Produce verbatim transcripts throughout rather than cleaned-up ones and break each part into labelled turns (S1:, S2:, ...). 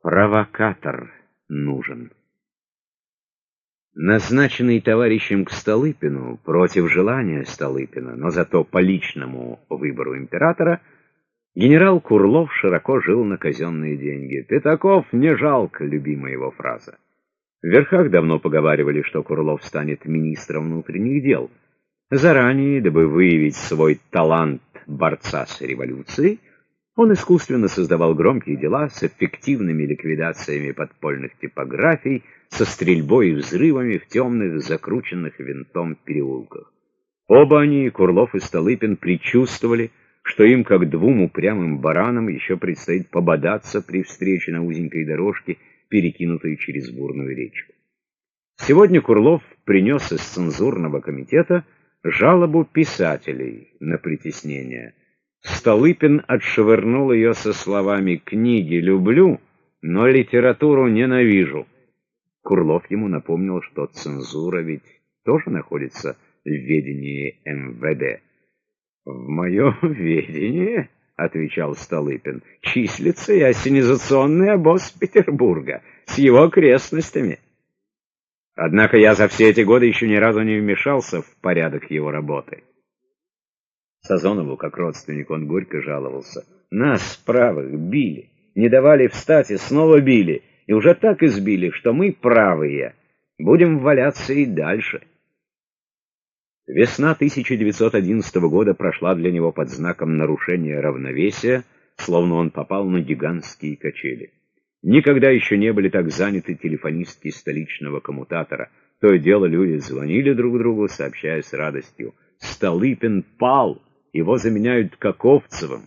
S1: Провокатор нужен. Назначенный товарищем к Столыпину против желания Столыпина, но зато по личному выбору императора, генерал Курлов широко жил на казенные деньги. «Пятаков не жалко» — любимая его фраза. В верхах давно поговаривали, что Курлов станет министром внутренних дел. Заранее, дабы выявить свой талант борца с революцией, он искусственно создавал громкие дела с эффективными ликвидациями подпольных типографий, со стрельбой и взрывами в темных, закрученных винтом переулках. Оба они, Курлов и Столыпин, предчувствовали, что им, как двум упрямым баранам, еще предстоит пободаться при встрече на узенькой дорожке, перекинутой через бурную речку. Сегодня Курлов принес из цензурного комитета жалобу писателей на притеснение. Столыпин отшвырнул ее со словами: «Книги люблю, но литературу ненавижу». Курлов ему напомнил, что цензура ведь тоже находится в ведении эм вэ дэ. «В моем ведении, — отвечал Столыпин, — числится и ассенизационный обоз Петербурга с его окрестностями. Однако я за все эти годы еще ни разу не вмешался в порядок его работы». Сазонову, как родственник, он горько жаловался: «Нас, правых, били, не давали встать и снова били, и уже так избили, что мы, правые, будем валяться и дальше». Весна тысяча девятьсот одиннадцатого года прошла для него под знаком нарушения равновесия, словно он попал на гигантские качели. Никогда еще не были так заняты телефонистки столичного коммутатора. То и дело люди звонили друг другу, сообщая с радостью: «Столыпин пал! Его заменяют Каковцевым».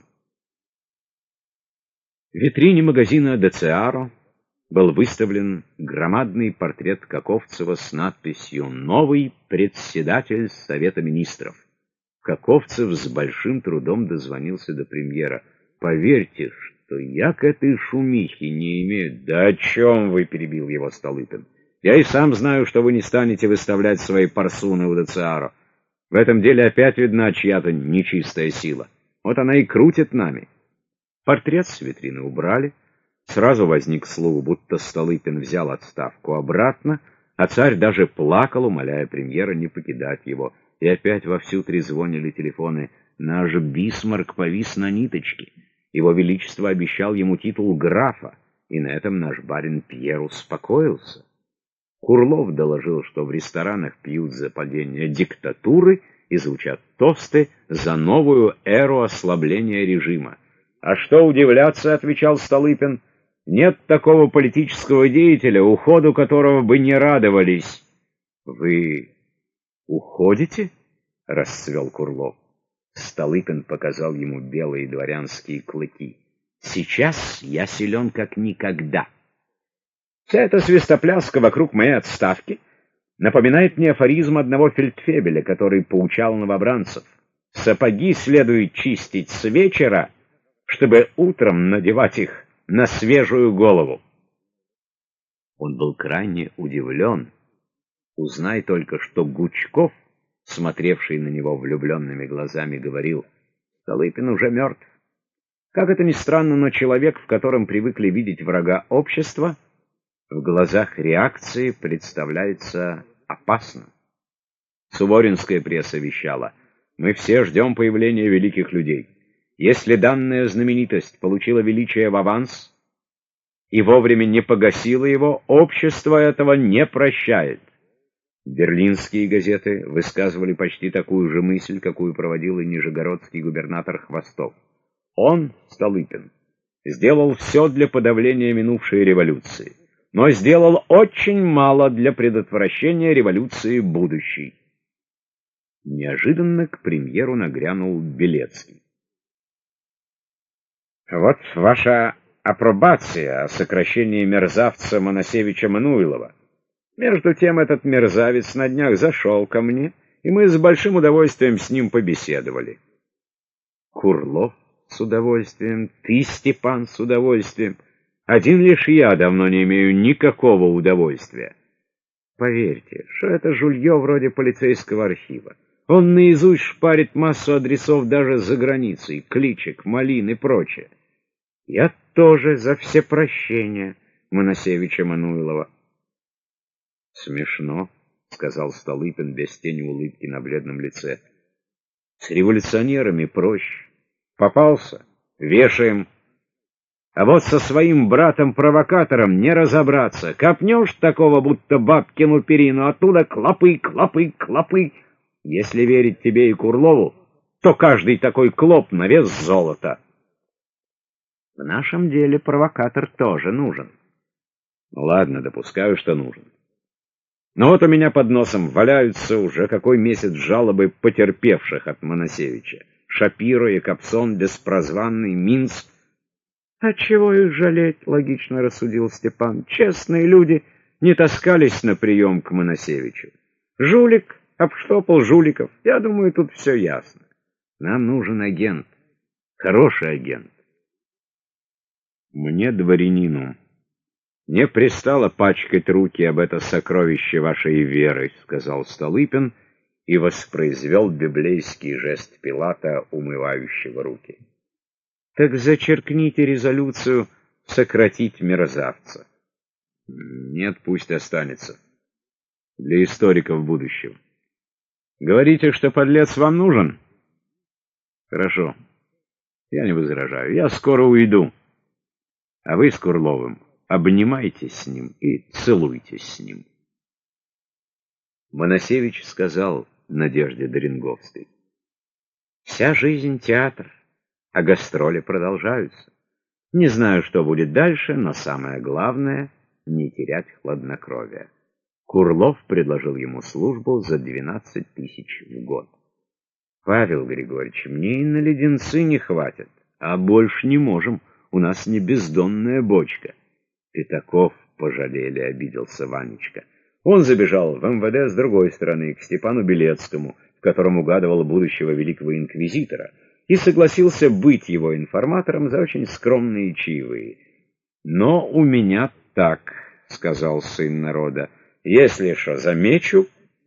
S1: В витрине магазина «Дециаро» был выставлен громадный портрет Каковцева с надписью «Новый председатель Совета Министров». Каковцев с большим трудом дозвонился до премьера. «Поверьте, что я к этой шумихе не имею». «Да о чем вы?» — перебил его Столыпин. «Я и сам знаю, что вы не станете выставлять свои парсуны у Дециаро. В этом деле опять видна чья-то нечистая сила. Вот она и крутит нами». Портрет с витрины убрали. Сразу возник слух, будто Столыпин взял отставку обратно, а царь даже плакал, умоляя премьера не покидать его. И опять вовсю трезвонили телефоны. Наш Бисмарк повис на ниточке. Его Величество обещал ему титул графа, и на этом наш барин Пьер успокоился. Курлов доложил, что в ресторанах пьют за падение диктатуры и звучат тосты за новую эру ослабления режима. «А что удивляться, — отвечал Столыпин, — нет такого политического деятеля, уходу которого бы не радовались». «Вы уходите?» — расцвел Курлов. Столыпин показал ему белые дворянские клыки. «Сейчас я силен как никогда. Вся эта свистопляска вокруг моей отставки напоминает мне афоризм одного фельдфебеля, который поучал новобранцев: сапоги следует чистить с вечера, чтобы утром надевать их на свежую голову». Он был крайне удивлен. Узнай только, что Гучков, смотревший на него влюбленными глазами, говорил: «Столыпин уже мертв». Как это ни странно, но человек, в котором привыкли видеть врага общества, в глазах реакции представляется опасным. Суворинская пресса вещала: «Мы все ждем появления великих людей. Если данная знаменитость получила величие в аванс и вовремя не погасила его, общество этого не прощает». Берлинские газеты высказывали почти такую же мысль, какую проводил и нижегородский губернатор Хвостов. Он, Столыпин, сделал все для подавления минувшей революции, но сделал очень мало для предотвращения революции будущей. Неожиданно к премьеру нагрянул Белецкий. «Вот ваша апробация о сокращении мерзавца Моносевича Мануилова. Между тем этот мерзавец на днях зашел ко мне, и мы с большим удовольствием с ним побеседовали». Курлов с удовольствием, ты, Степан, с удовольствием. Один лишь я давно не имею никакого удовольствия. Поверьте, что это жулье вроде полицейского архива. Он наизусть шпарит массу адресов даже за границей, кличек, малин и прочее. Я тоже за все прощения. Моносевича Мануилова. «Смешно», — сказал Столыпин без тени улыбки на бледном лице. «С революционерами проще. Попался — вешаем. А вот со своим братом-провокатором не разобраться. Копнешь такого, будто бабкину перину, оттуда клопы, клопы, клопы. Если верить тебе и Курлову, то каждый такой клоп на вес золота». В нашем деле провокатор тоже нужен. Ну ладно, допускаю, что нужен. Но вот у меня под носом валяются уже какой месяц жалобы потерпевших от Моносевича. Шапиро, Якобсон, Беспрозванный, Минц. А чего их жалеть, логично рассудил Степан. Честные люди не таскались на прием к Моносевичу. Жулик обштопал жуликов. Я думаю, тут все ясно. Нам нужен агент. Хороший агент. Мне, дворянину, не пристало пачкать руки об это сокровище вашей веры, сказал Столыпин и воспроизвел библейский жест Пилата, умывающего руки. Так зачеркните резолюцию сократить мерзавца. Нет, пусть останется. Для историков будущего. Говорите, что подлец вам нужен? Хорошо. Я не возражаю. Я скоро уйду. А вы с Курловым обнимайтесь с ним и целуйтесь с ним. Моносевич сказал Надежде Доренговской: «Вся жизнь — театр, а гастроли продолжаются. Не знаю, что будет дальше, но самое главное — не терять хладнокровия». Курлов предложил ему службу за двенадцать тысяч в год. «Павел Григорьевич, мне и на леденцы не хватит, а больше не можем. У нас не бездонная бочка». Пятаков пожалели, обиделся Ванечка. Он забежал в эм вэ дэ с другой стороны, к Степану Белецкому, в котором угадывал будущего великого инквизитора, и согласился быть его информатором за очень скромные чаевые. «Но у меня так», — сказал сын народа, — «если что замечу,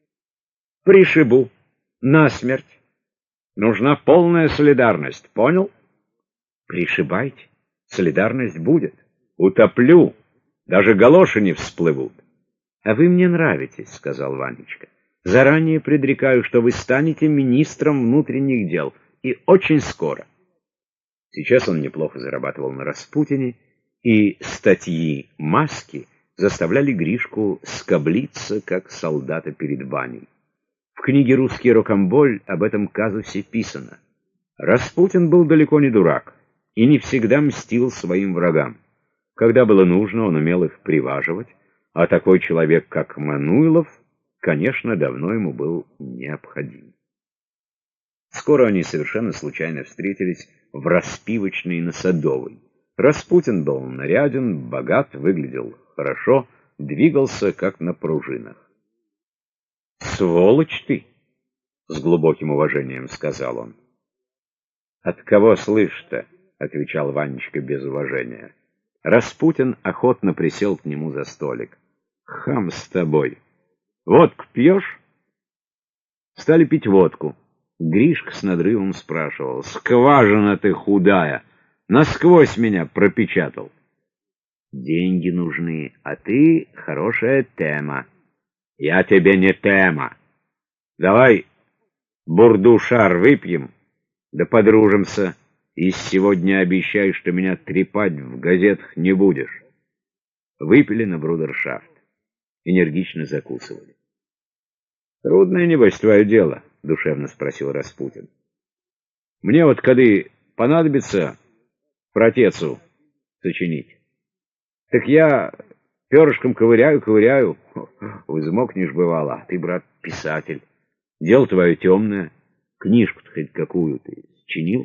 S1: пришибу насмерть. Нужна полная солидарность, понял?» «Пришибайте, солидарность будет. Утоплю, даже галоши не всплывут». «А вы мне нравитесь», — сказал Ванечка. «Заранее предрекаю, что вы станете министром внутренних дел, и очень скоро». Сейчас он неплохо зарабатывал на Распутине, и статьи «Маски» заставляли Гришку скоблиться, как солдата перед баней. В книге «Русский рокомболь» об этом казусе писано. Распутин был далеко не дурак и не всегда мстил своим врагам. Когда было нужно, он умел их приваживать, а такой человек, как Мануилов, конечно, давно ему был необходим. Скоро они совершенно случайно встретились в распивочной на Садовой. Распутин был наряден, богат, выглядел хорошо, двигался как на пружинах. «Сволочь ты!» — с глубоким уважением сказал он. «От кого слышь-то?» — отвечал Ванечка без уважения. Распутин охотно присел к нему за столик. «Хам с тобой! Водку пьешь?» Стали пить водку. Гришка с надрывом спрашивал: «Скважина ты худая! Насквозь меня пропечатал!» «Деньги нужны, а ты хорошая тема». «Я тебе не тема. Давай бурду-шар выпьем, да подружимся, и сегодня обещай, что меня трепать в газетах не будешь». Выпили на брудершафт. Энергично закусывали. «Трудное, небось, твое дело?» — душевно спросил Распутин. «Мне вот, когда понадобится протецу сочинить, так я перышком ковыряю, ковыряю, взмокнешь бывало, а ты, брат, писатель. Дело твое темное, книжку-то хоть какую ты сочинил?»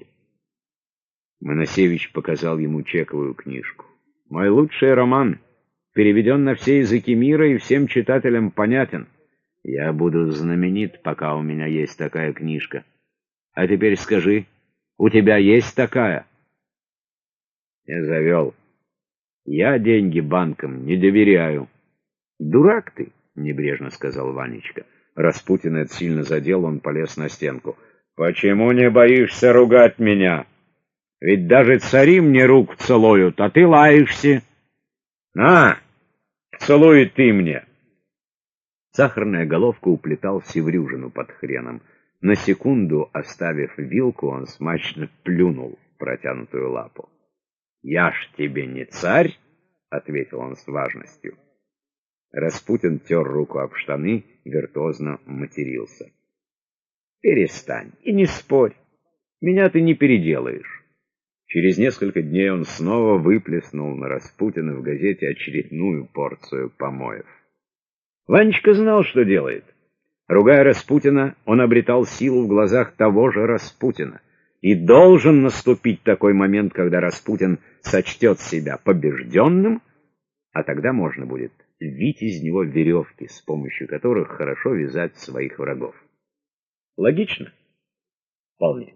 S1: Моносевич показал ему чековую книжку. «Мой лучший роман, переведен на все языки мира и всем читателям понятен. Я буду знаменит, пока у меня есть такая книжка. А теперь скажи, у тебя есть такая?» Я завел. «Я деньги банкам не доверяю». «Дурак ты», — небрежно сказал Ванечка. Распутин это сильно задел, он полез на стенку. «Почему не боишься ругать меня? Ведь даже цари мне рук целуют, а ты лаешься». На, целуй ты мне. Сахарная головка уплетал севрюжину под хреном. На секунду, оставив вилку, он смачно плюнул в протянутую лапу. «Я ж тебе не царь!» — ответил он с важностью. Распутин тер руку об штаны, виртуозно матерился. «Перестань и не спорь. Меня ты не переделаешь». Через несколько дней он снова выплеснул на Распутина в газете очередную порцию помоев. Ванечка знал, что делает. Ругая Распутина, он обретал силу в глазах того же Распутина. И должен наступить такой момент, когда Распутин сочтет себя побежденным, а тогда можно будет вить из него веревки, с помощью которых хорошо вязать своих врагов. Логично? Вполне.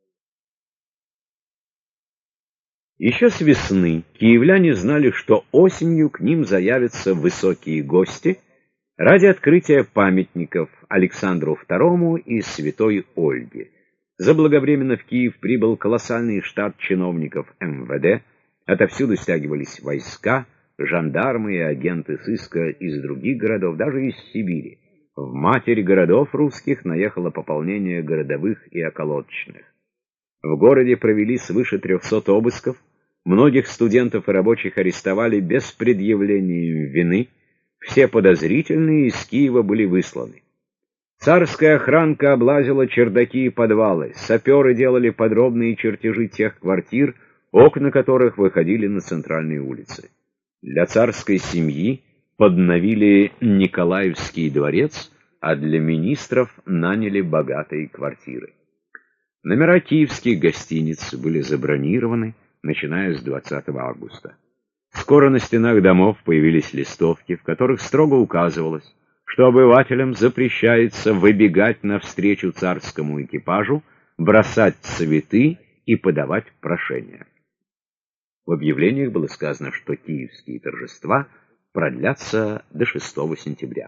S1: Еще с весны киевляне знали, что осенью к ним заявятся высокие гости ради открытия памятников Александру второму и святой Ольге. Заблаговременно в Киев прибыл колоссальный штат чиновников эм вэ дэ, отовсюду стягивались войска, жандармы и агенты сыска из других городов, даже из Сибири. В матерь городов русских наехало пополнение городовых и околоточных. В городе провели свыше трехсот обысков, многих студентов и рабочих арестовали без предъявления вины, все подозрительные из Киева были высланы. Царская охранка облазила чердаки и подвалы, саперы делали подробные чертежи тех квартир, окна которых выходили на центральные улицы. Для царской семьи подновили Николаевский дворец, а для министров наняли богатые квартиры. Номера киевских гостиниц были забронированы, начиная с двадцатого августа. Скоро на стенах домов появились листовки, в которых строго указывалось, что обывателям запрещается выбегать навстречу царскому экипажу, бросать цветы и подавать прошения. В объявлениях было сказано, что киевские торжества продлятся до шестого сентября.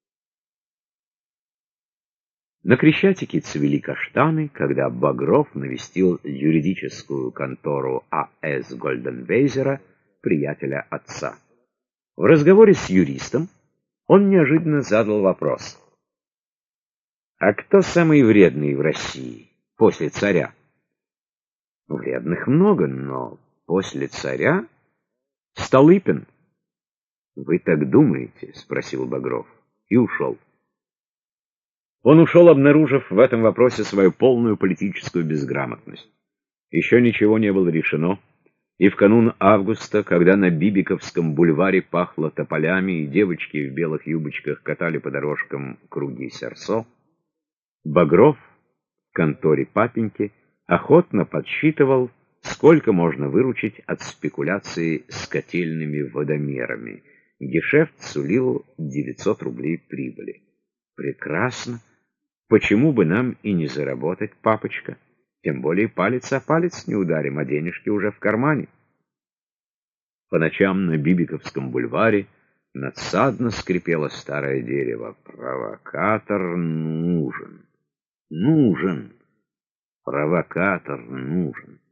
S1: На Крещатике цвели каштаны, когда Багров навестил юридическую контору а эс Гольденвейзера, приятеля отца. В разговоре с юристом он неожиданно задал вопрос. «А кто самый вредный в России после царя?» «Вредных много, но после царя Столыпин». «Вы так думаете?» — спросил Багров и ушел. Он ушел, обнаружив в этом вопросе свою полную политическую безграмотность. Еще ничего не было решено, и в канун августа, когда на Бибиковском бульваре пахло тополями и девочки в белых юбочках катали по дорожкам круги серсо, Багров в конторе папеньки охотно подсчитывал, сколько можно выручить от спекуляции с котельными водомерами. Гешефт сулил девятьсот рублей прибыли. Прекрасно. Почему бы нам и не заработать, папочка? Тем более палец о палец не ударим, а денежки уже в кармане. По ночам на Бибиковском бульваре надсадно скрипело старое дерево. Провокатор нужен. Нужен. Провокатор нужен.